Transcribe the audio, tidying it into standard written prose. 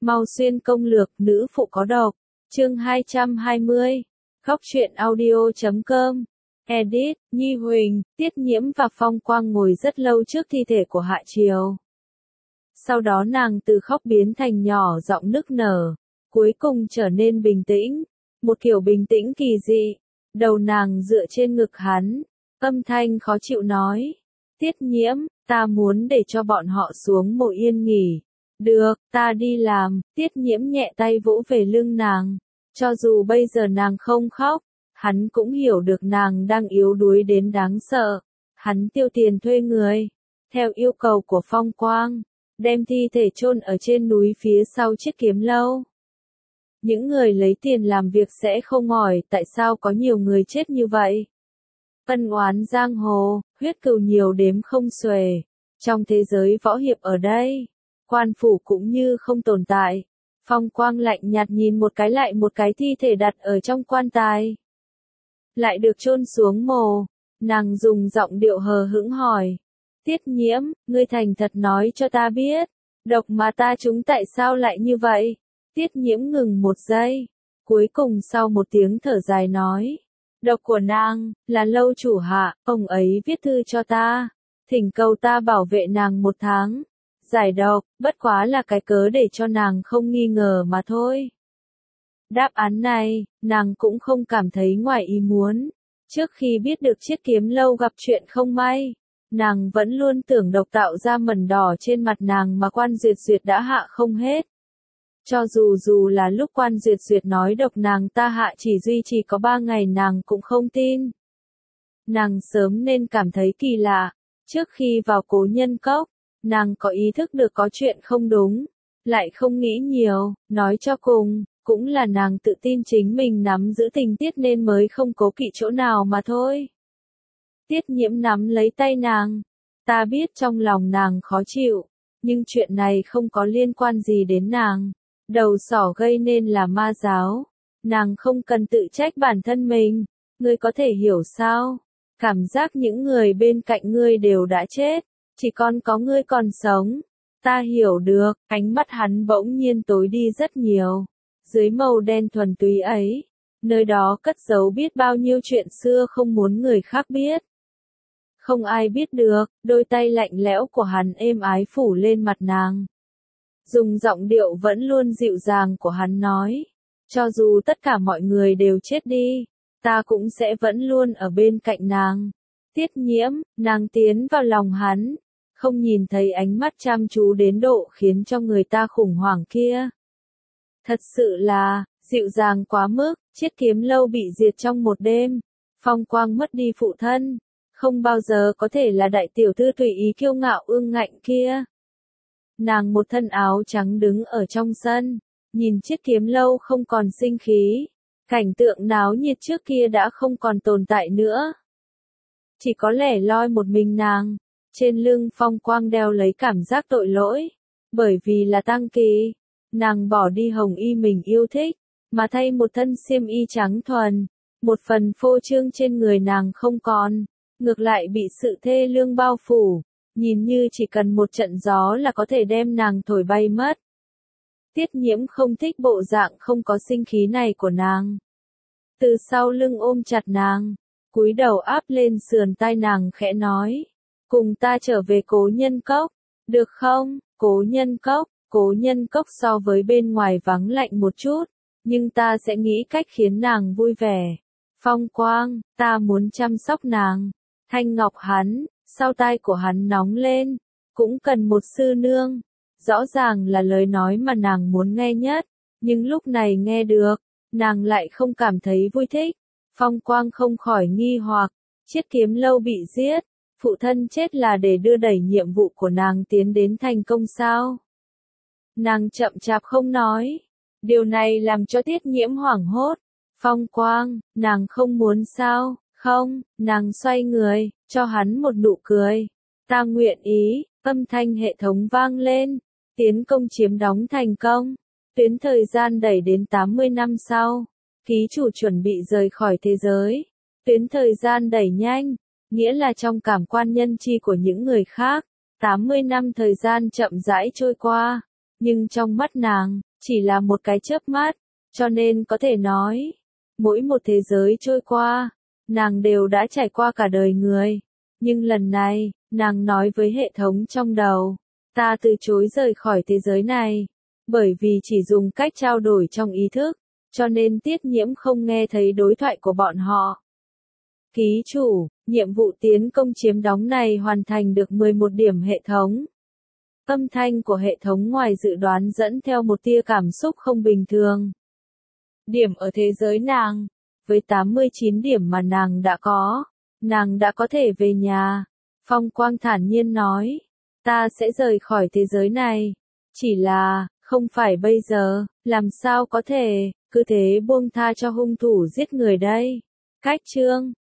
Mau xuyên công lược, nữ phụ có độc. Chương 220. Góc truyện audio.com. Edit, Nhi Huỳnh, Tiết Nhiễm và Phong Quang ngồi rất lâu trước thi thể của Hạ Triều. Sau đó nàng từ khóc biến thành nhỏ giọng nức nở, cuối cùng trở nên bình tĩnh, một kiểu bình tĩnh kỳ dị. Đầu nàng dựa trên ngực hắn, âm thanh khó chịu nói: Tiết Nhiễm, ta muốn để cho bọn họ xuống mộ yên nghỉ. Được, ta đi làm. Tiết Nhiễm nhẹ tay vỗ về lưng nàng. Cho dù bây giờ nàng không khóc, hắn cũng hiểu được nàng đang yếu đuối đến đáng sợ. Hắn tiêu tiền thuê người, theo yêu cầu của Phong Quang, đem thi thể chôn ở trên núi phía sau chiếc kiếm lâu. Những người lấy tiền làm việc sẽ không hỏi tại sao có nhiều người chết như vậy. Ân oán giang hồ, huyết cừu nhiều đếm không xuể. Trong thế giới võ hiệp ở đây, quan phủ cũng như không tồn tại. Phong Quang lạnh nhạt nhìn một cái lại một cái thi thể đặt ở trong quan tài, lại được chôn xuống mồ. Nàng dùng giọng điệu hờ hững hỏi: Tiết Nhiễm, ngươi thành thật nói cho ta biết, độc mà ta trúng tại sao lại như vậy? Tiết Nhiễm ngừng một giây, cuối cùng sau một tiếng thở dài nói: Độc của nàng là lâu chủ hạ, ông ấy viết thư cho ta, thỉnh cầu ta bảo vệ nàng 1 tháng. Giải độc, bất quá là cái cớ để cho nàng không nghi ngờ mà thôi. Đáp án này, nàng cũng không cảm thấy ngoài ý muốn. Trước khi biết được chiếc kiếm lâu gặp chuyện không may, nàng vẫn luôn tưởng độc tạo ra mẩn đỏ trên mặt nàng mà Quan Duyệt Duyệt đã hạ không hết. Cho dù là lúc Quan Duyệt Duyệt nói độc nàng ta hạ chỉ duy trì có 3 ngày nàng cũng không tin. Nàng sớm nên cảm thấy kỳ lạ. Trước khi vào Cố Nhân Cốc, nàng có ý thức được có chuyện không đúng, lại không nghĩ nhiều, nói cho cùng, cũng là nàng tự tin chính mình nắm giữ tình tiết nên mới không cố kỵ chỗ nào mà thôi. Tiết Nhiễm nắm lấy tay nàng, ta biết trong lòng nàng khó chịu, nhưng chuyện này không có liên quan gì đến nàng. Đầu sỏ gây nên là ma giáo, nàng không cần tự trách bản thân mình, ngươi có thể hiểu sao? Cảm giác những người bên cạnh ngươi đều đã chết, chỉ còn có ngươi còn sống. Ta hiểu được. Ánh mắt hắn bỗng nhiên tối đi rất nhiều. Dưới màu đen thuần túy ấy, nơi đó cất giấu biết bao nhiêu chuyện xưa không muốn người khác biết. Không ai biết được. Đôi tay lạnh lẽo của hắn êm ái phủ lên mặt nàng. Dùng giọng điệu vẫn luôn dịu dàng của hắn nói: Cho dù tất cả mọi người đều chết đi, ta cũng sẽ vẫn luôn ở bên cạnh nàng. Tiết Nhiễm, nàng tiến vào lòng hắn, không nhìn thấy ánh mắt chăm chú đến độ khiến cho người ta khủng hoảng kia. Thật sự là, dịu dàng quá mức. Chiếc kiếm lâu bị diệt trong một đêm. Phong Quang mất đi phụ thân, không bao giờ có thể là đại tiểu thư tùy ý kiêu ngạo ương ngạnh kia. Nàng một thân áo trắng đứng ở trong sân, nhìn chiếc kiếm lâu không còn sinh khí. Cảnh tượng náo nhiệt trước kia đã không còn tồn tại nữa. Chỉ có lẻ loi một mình nàng. Trên lưng Phong Quang đeo lấy cảm giác tội lỗi. Bởi vì là tang kỳ, nàng bỏ đi hồng y mình yêu thích, mà thay một thân xiêm y trắng thuần. Một phần phô trương trên người nàng không còn, ngược lại bị sự thê lương bao phủ. Nhìn như chỉ cần một trận gió là có thể đem nàng thổi bay mất. Tiết Nhiễm không thích bộ dạng không có sinh khí này của nàng. Từ sau lưng ôm chặt nàng, cúi đầu áp lên sườn tai nàng khẽ nói: Cùng ta trở về Cố Nhân Cốc, được không? Cố Nhân Cốc so với bên ngoài vắng lạnh một chút, nhưng ta sẽ nghĩ cách khiến nàng vui vẻ. Phong Quang, ta muốn chăm sóc nàng. Thanh ngọc hắn, sau tai của hắn nóng lên, cũng cần một sư nương. Rõ ràng là lời nói mà nàng muốn nghe nhất, nhưng lúc này nghe được, nàng lại không cảm thấy vui thích. Phong Quang không khỏi nghi hoặc, chiếc kiếm lâu bị giết, phụ thân chết là để đưa đẩy nhiệm vụ của nàng tiến đến thành công sao? Nàng chậm chạp không nói, điều này làm cho Tiết Nhiễm hoảng hốt. Phong Quang, nàng không muốn sao? Không. Nàng xoay người, cho hắn một nụ cười. Ta nguyện ý. Âm thanh hệ thống vang lên. Tiến công chiếm đóng thành công. Tuyến thời gian đẩy đến 80 năm sau. Ký chủ chuẩn bị rời khỏi thế giới. Tuyến thời gian đẩy nhanh, nghĩa là trong cảm quan nhân chi của những người khác, 80 năm thời gian chậm rãi trôi qua, nhưng trong mắt nàng, chỉ là một cái chớp mắt, cho nên có thể nói, mỗi một thế giới trôi qua, nàng đều đã trải qua cả đời người. Nhưng lần này, nàng nói với hệ thống trong đầu, ta từ chối rời khỏi thế giới này, bởi vì chỉ dùng cách trao đổi trong ý thức, cho nên Tiết Nhiễm không nghe thấy đối thoại của bọn họ. Ký chủ, nhiệm vụ tiến công chiếm đóng này hoàn thành được 11 điểm hệ thống. Âm thanh của hệ thống ngoài dự đoán dẫn theo một tia cảm xúc không bình thường. Điểm ở thế giới nàng, với 89 điểm mà nàng đã có thể về nhà. Phong Quang thản nhiên nói, ta sẽ rời khỏi thế giới này. Chỉ là, không phải bây giờ, làm sao có thể, cứ thế buông tha cho hung thủ giết người đây. Cách chương